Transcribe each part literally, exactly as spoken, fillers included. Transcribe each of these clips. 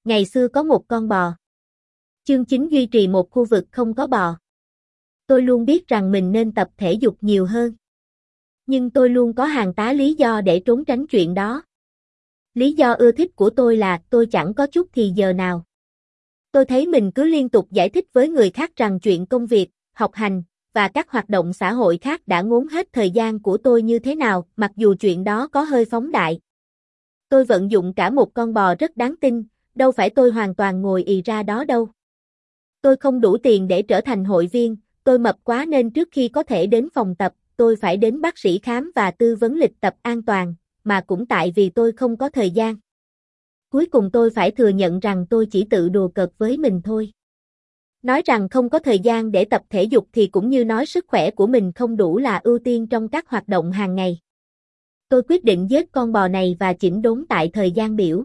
Ngày xưa có một con bò. Chương chín duy trì một khu vực không có bò. Tôi luôn biết rằng mình nên tập thể dục nhiều hơn. Nhưng tôi luôn có hàng tá lý do để trốn tránh chuyện đó. Lý do ưa thích của tôi là tôi chẳng có chút thì giờ nào. Tôi thấy mình cứ liên tục giải thích với người khác rằng chuyện công việc, học hành và các hoạt động xã hội khác đã ngốn hết thời gian của tôi như thế nào, mặc dù chuyện đó có hơi phóng đại. Tôi vận dụng cả một con bò rất đáng tin, đâu phải tôi hoàn toàn ngồi ì ra đó đâu. Tôi không đủ tiền để trở thành hội viên, tôi mập quá nên trước khi có thể đến phòng tập, tôi phải đến bác sĩ khám và tư vấn lịch tập an toàn, mà cũng tại vì tôi không có thời gian. Cuối cùng tôi phải thừa nhận rằng tôi chỉ tự đùa cợt với mình thôi. Nói rằng không có thời gian để tập thể dục thì cũng như nói sức khỏe của mình không đủ là ưu tiên trong các hoạt động hàng ngày. Tôi quyết định giết con bò này và chỉnh đốn tại thời gian biểu.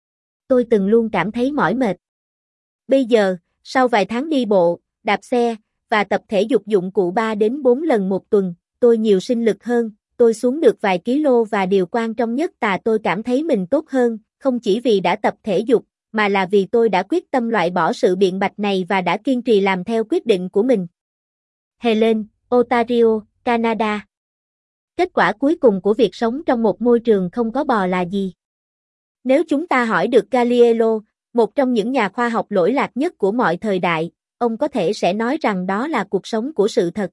Tôi từng luôn cảm thấy mỏi mệt. Bây giờ, sau vài tháng đi bộ, đạp xe, và tập thể dục dụng cụ ba đến bốn lần một tuần, tôi nhiều sinh lực hơn, tôi xuống được vài kilo và điều quan trọng nhất là tôi cảm thấy mình tốt hơn, không chỉ vì đã tập thể dục, mà là vì tôi đã quyết tâm loại bỏ sự biện bạch này và đã kiên trì làm theo quyết định của mình. Helen, Ontario, Canada. Kết quả cuối cùng của việc sống trong một môi trường không có bò là gì? Nếu chúng ta hỏi được Galileo, một trong những nhà khoa học lỗi lạc nhất của mọi thời đại, ông có thể sẽ nói rằng đó là cuộc sống của sự thật.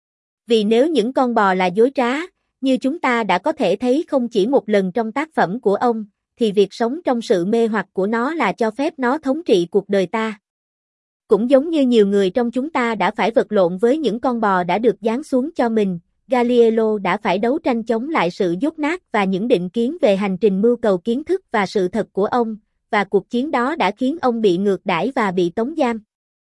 Vì nếu những con bò là dối trá, như chúng ta đã có thể thấy không chỉ một lần trong tác phẩm của ông, thì việc sống trong sự mê hoặc của nó là cho phép nó thống trị cuộc đời ta. Cũng giống như nhiều người trong chúng ta đã phải vật lộn với những con bò đã được giáng xuống cho mình, Galileo đã phải đấu tranh chống lại sự dốt nát và những định kiến về hành trình mưu cầu kiến thức và sự thật của ông, và cuộc chiến đó đã khiến ông bị ngược đãi và bị tống giam.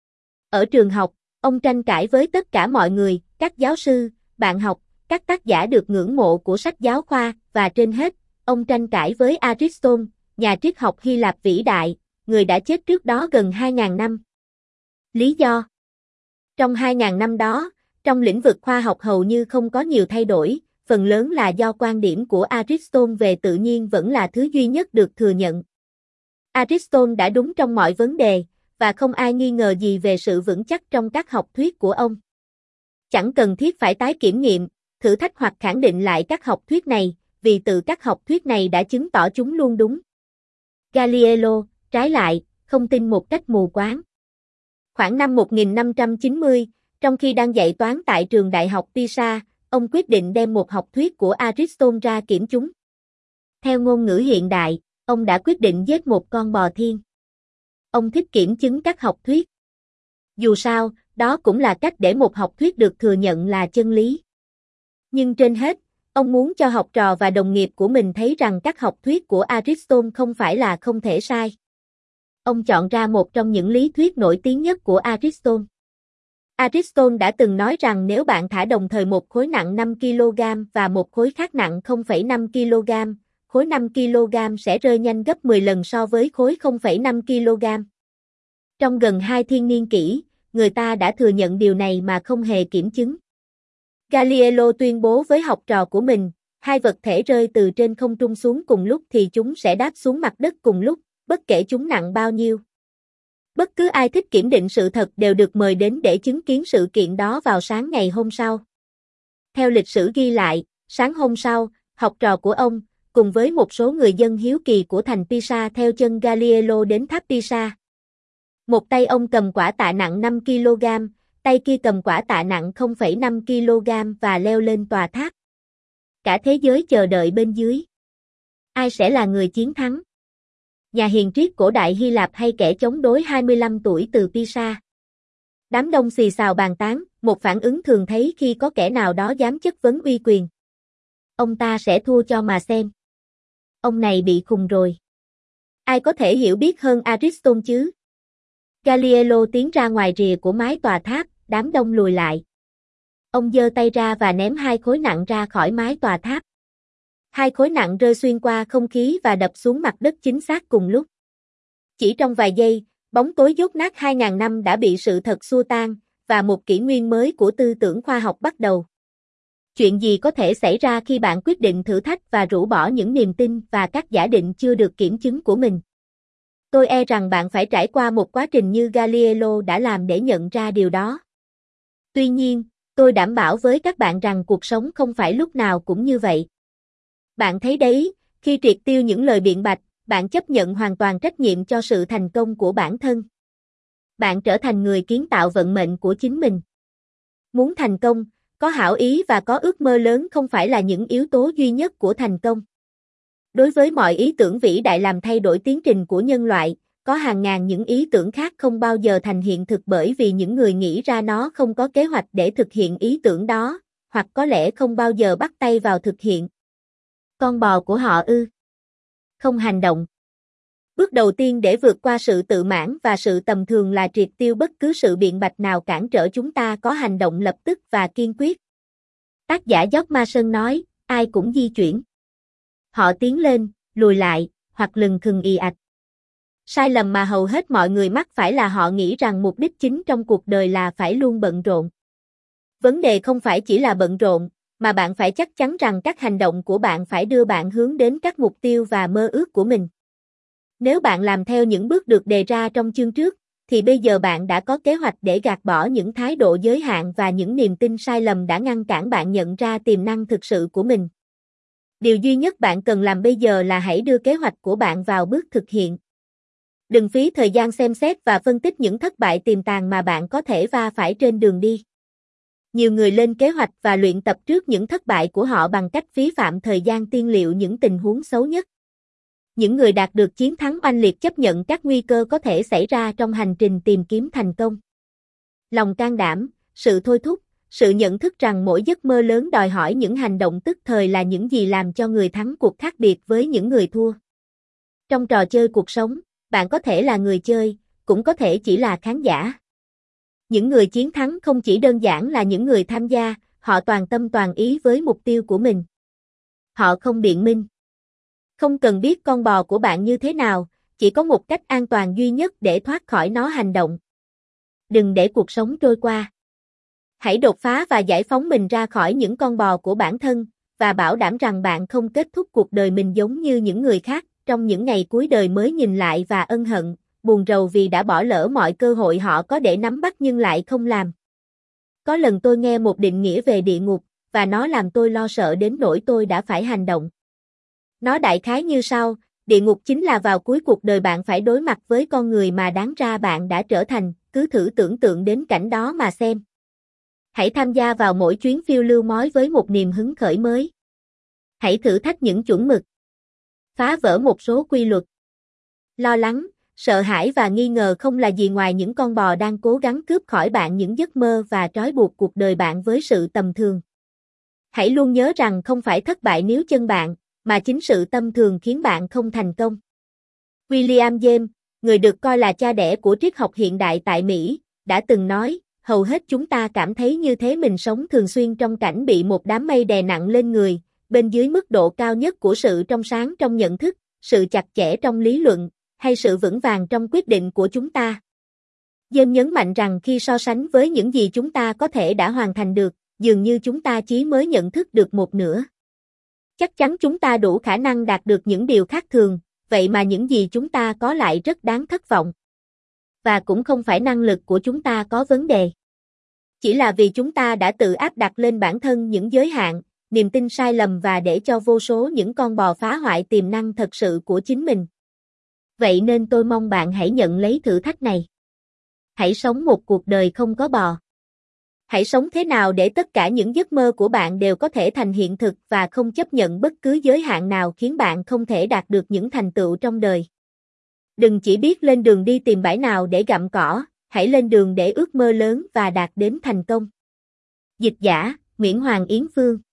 Ở trường học, ông tranh cãi với tất cả mọi người, các giáo sư, bạn học, các tác giả được ngưỡng mộ của sách giáo khoa, và trên hết, ông tranh cãi với Aristotle, nhà triết học Hy Lạp vĩ đại, người đã chết trước đó gần hai nghìn năm. Lý do? Trong hai nghìn năm đó, trong lĩnh vực khoa học hầu như không có nhiều thay đổi, phần lớn là do quan điểm của Aristotle về tự nhiên vẫn là thứ duy nhất được thừa nhận. Aristotle đã đúng trong mọi vấn đề, và không ai nghi ngờ gì về sự vững chắc trong các học thuyết của ông. Chẳng cần thiết phải tái kiểm nghiệm, thử thách hoặc khẳng định lại các học thuyết này, vì tự các học thuyết này đã chứng tỏ chúng luôn đúng. Galileo, trái lại, không tin một cách mù quáng. Khoảng năm một nghìn năm trăm chín mươi, trong khi đang dạy toán tại trường đại học Pisa, ông quyết định đem một học thuyết của Aristotle ra kiểm chứng. Theo ngôn ngữ hiện đại, ông đã quyết định giết một con bò thiên. Ông thích kiểm chứng các học thuyết. Dù sao, đó cũng là cách để một học thuyết được thừa nhận là chân lý. Nhưng trên hết, ông muốn cho học trò và đồng nghiệp của mình thấy rằng các học thuyết của Aristotle không phải là không thể sai. Ông chọn ra một trong những lý thuyết nổi tiếng nhất của Aristotle. Aristotle đã từng nói rằng nếu bạn thả đồng thời một khối nặng năm ki lô gam và một khối khác nặng không phẩy năm ki lô gam, khối năm ki lô gam sẽ rơi nhanh gấp mười lần so với khối không phẩy năm ki lô gam. Trong gần hai thiên niên kỷ, người ta đã thừa nhận điều này mà không hề kiểm chứng. Galileo tuyên bố với học trò của mình, hai vật thể rơi từ trên không trung xuống cùng lúc thì chúng sẽ đáp xuống mặt đất cùng lúc, bất kể chúng nặng bao nhiêu. Bất cứ ai thích kiểm định sự thật đều được mời đến để chứng kiến sự kiện đó vào sáng ngày hôm sau. Theo lịch sử ghi lại, sáng hôm sau, học trò của ông, cùng với một số người dân hiếu kỳ của thành Pisa theo chân Galileo đến tháp Pisa. Một tay ông cầm quả tạ nặng năm ki lô gam, tay kia cầm quả tạ nặng không phẩy năm ki lô gam và leo lên tòa tháp. Cả thế giới chờ đợi bên dưới. Ai sẽ là người chiến thắng? Nhà hiền triết cổ đại Hy Lạp hay kẻ chống đối hai mươi lăm tuổi từ Pisa? Đám đông xì xào bàn tán, một phản ứng thường thấy khi có kẻ nào đó dám chất vấn uy quyền. Ông ta sẽ thua cho mà xem. Ông này bị khùng rồi. Ai có thể hiểu biết hơn Aristotle chứ? Galileo tiến ra ngoài rìa của mái tòa tháp, đám đông lùi lại. Ông giơ tay ra và ném hai khối nặng ra khỏi mái tòa tháp. Hai khối nặng rơi xuyên qua không khí và đập xuống mặt đất chính xác cùng lúc. Chỉ trong vài giây, bóng tối dốt nát hai nghìn năm đã bị sự thật xua tan, và một kỷ nguyên mới của tư tưởng khoa học bắt đầu. Chuyện gì có thể xảy ra khi bạn quyết định thử thách và rũ bỏ những niềm tin và các giả định chưa được kiểm chứng của mình? Tôi e rằng bạn phải trải qua một quá trình như Galileo đã làm để nhận ra điều đó. Tuy nhiên, tôi đảm bảo với các bạn rằng cuộc sống không phải lúc nào cũng như vậy. Bạn thấy đấy, khi triệt tiêu những lời biện bạch, bạn chấp nhận hoàn toàn trách nhiệm cho sự thành công của bản thân. Bạn trở thành người kiến tạo vận mệnh của chính mình. Muốn thành công, có hảo ý và có ước mơ lớn không phải là những yếu tố duy nhất của thành công. Đối với mọi ý tưởng vĩ đại làm thay đổi tiến trình của nhân loại, có hàng ngàn những ý tưởng khác không bao giờ thành hiện thực bởi vì những người nghĩ ra nó không có kế hoạch để thực hiện ý tưởng đó, hoặc có lẽ không bao giờ bắt tay vào thực hiện. Con bò của họ ư? Không hành động. Bước đầu tiên để vượt qua sự tự mãn và sự tầm thường là triệt tiêu bất cứ sự biện bạch nào cản trở chúng ta có hành động lập tức và kiên quyết. Tác giả George Mason nói, ai cũng di chuyển. Họ tiến lên, lùi lại, hoặc lừng khừng ì ạch. Sai lầm mà hầu hết mọi người mắc phải là họ nghĩ rằng mục đích chính trong cuộc đời là phải luôn bận rộn. Vấn đề không phải chỉ là bận rộn, mà bạn phải chắc chắn rằng các hành động của bạn phải đưa bạn hướng đến các mục tiêu và mơ ước của mình. Nếu bạn làm theo những bước được đề ra trong chương trước, thì bây giờ bạn đã có kế hoạch để gạt bỏ những thái độ giới hạn và những niềm tin sai lầm đã ngăn cản bạn nhận ra tiềm năng thực sự của mình. Điều duy nhất bạn cần làm bây giờ là hãy đưa kế hoạch của bạn vào bước thực hiện. Đừng phí thời gian xem xét và phân tích những thất bại tiềm tàng mà bạn có thể va phải trên đường đi. Nhiều người lên kế hoạch và luyện tập trước những thất bại của họ bằng cách phí phạm thời gian tiên liệu những tình huống xấu nhất. Những người đạt được chiến thắng oanh liệt chấp nhận các nguy cơ có thể xảy ra trong hành trình tìm kiếm thành công. Lòng can đảm, sự thôi thúc, sự nhận thức rằng mỗi giấc mơ lớn đòi hỏi những hành động tức thời là những gì làm cho người thắng cuộc khác biệt với những người thua. Trong trò chơi cuộc sống, bạn có thể là người chơi, cũng có thể chỉ là khán giả. Những người chiến thắng không chỉ đơn giản là những người tham gia, họ toàn tâm toàn ý với mục tiêu của mình. Họ không biện minh. Không cần biết con bò của bạn như thế nào, chỉ có một cách an toàn duy nhất để thoát khỏi nó hành động. Đừng để cuộc sống trôi qua. Hãy đột phá và giải phóng mình ra khỏi những con bò của bản thân, và bảo đảm rằng bạn không kết thúc cuộc đời mình giống như những người khác, trong những ngày cuối đời mới nhìn lại và ân hận, buồn rầu vì đã bỏ lỡ mọi cơ hội họ có để nắm bắt nhưng lại không làm. Có lần tôi nghe một định nghĩa về địa ngục, và nó làm tôi lo sợ đến nỗi tôi đã phải hành động. Nó đại khái như sau, địa ngục chính là vào cuối cuộc đời bạn phải đối mặt với con người mà đáng ra bạn đã trở thành, cứ thử tưởng tượng đến cảnh đó mà xem. Hãy tham gia vào mỗi chuyến phiêu lưu mới với một niềm hứng khởi mới. Hãy thử thách những chuẩn mực. Phá vỡ một số quy luật. Lo lắng, sợ hãi và nghi ngờ không là gì ngoài những con bò đang cố gắng cướp khỏi bạn những giấc mơ và trói buộc cuộc đời bạn với sự tầm thường. Hãy luôn nhớ rằng không phải thất bại níu chân bạn, mà chính sự tâm thường khiến bạn không thành công. William James, người được coi là cha đẻ của triết học hiện đại tại Mỹ, đã từng nói, hầu hết chúng ta cảm thấy như thế mình sống thường xuyên trong cảnh bị một đám mây đè nặng lên người, bên dưới mức độ cao nhất của sự trong sáng trong nhận thức, sự chặt chẽ trong lý luận, hay sự vững vàng trong quyết định của chúng ta. James nhấn mạnh rằng khi so sánh với những gì chúng ta có thể đã hoàn thành được, dường như chúng ta chỉ mới nhận thức được một nửa. Chắc chắn chúng ta đủ khả năng đạt được những điều khác thường, vậy mà những gì chúng ta có lại rất đáng thất vọng. Và cũng không phải năng lực của chúng ta có vấn đề. Chỉ là vì chúng ta đã tự áp đặt lên bản thân những giới hạn, niềm tin sai lầm và để cho vô số những con bò phá hoại tiềm năng thật sự của chính mình. Vậy nên tôi mong bạn hãy nhận lấy thử thách này. Hãy sống một cuộc đời không có bò. Hãy sống thế nào để tất cả những giấc mơ của bạn đều có thể thành hiện thực và không chấp nhận bất cứ giới hạn nào khiến bạn không thể đạt được những thành tựu trong đời. Đừng chỉ biết lên đường đi tìm bãi nào để gặm cỏ, hãy lên đường để ước mơ lớn và đạt đến thành công. Dịch giả, Nguyễn Hoàng Yến Phương.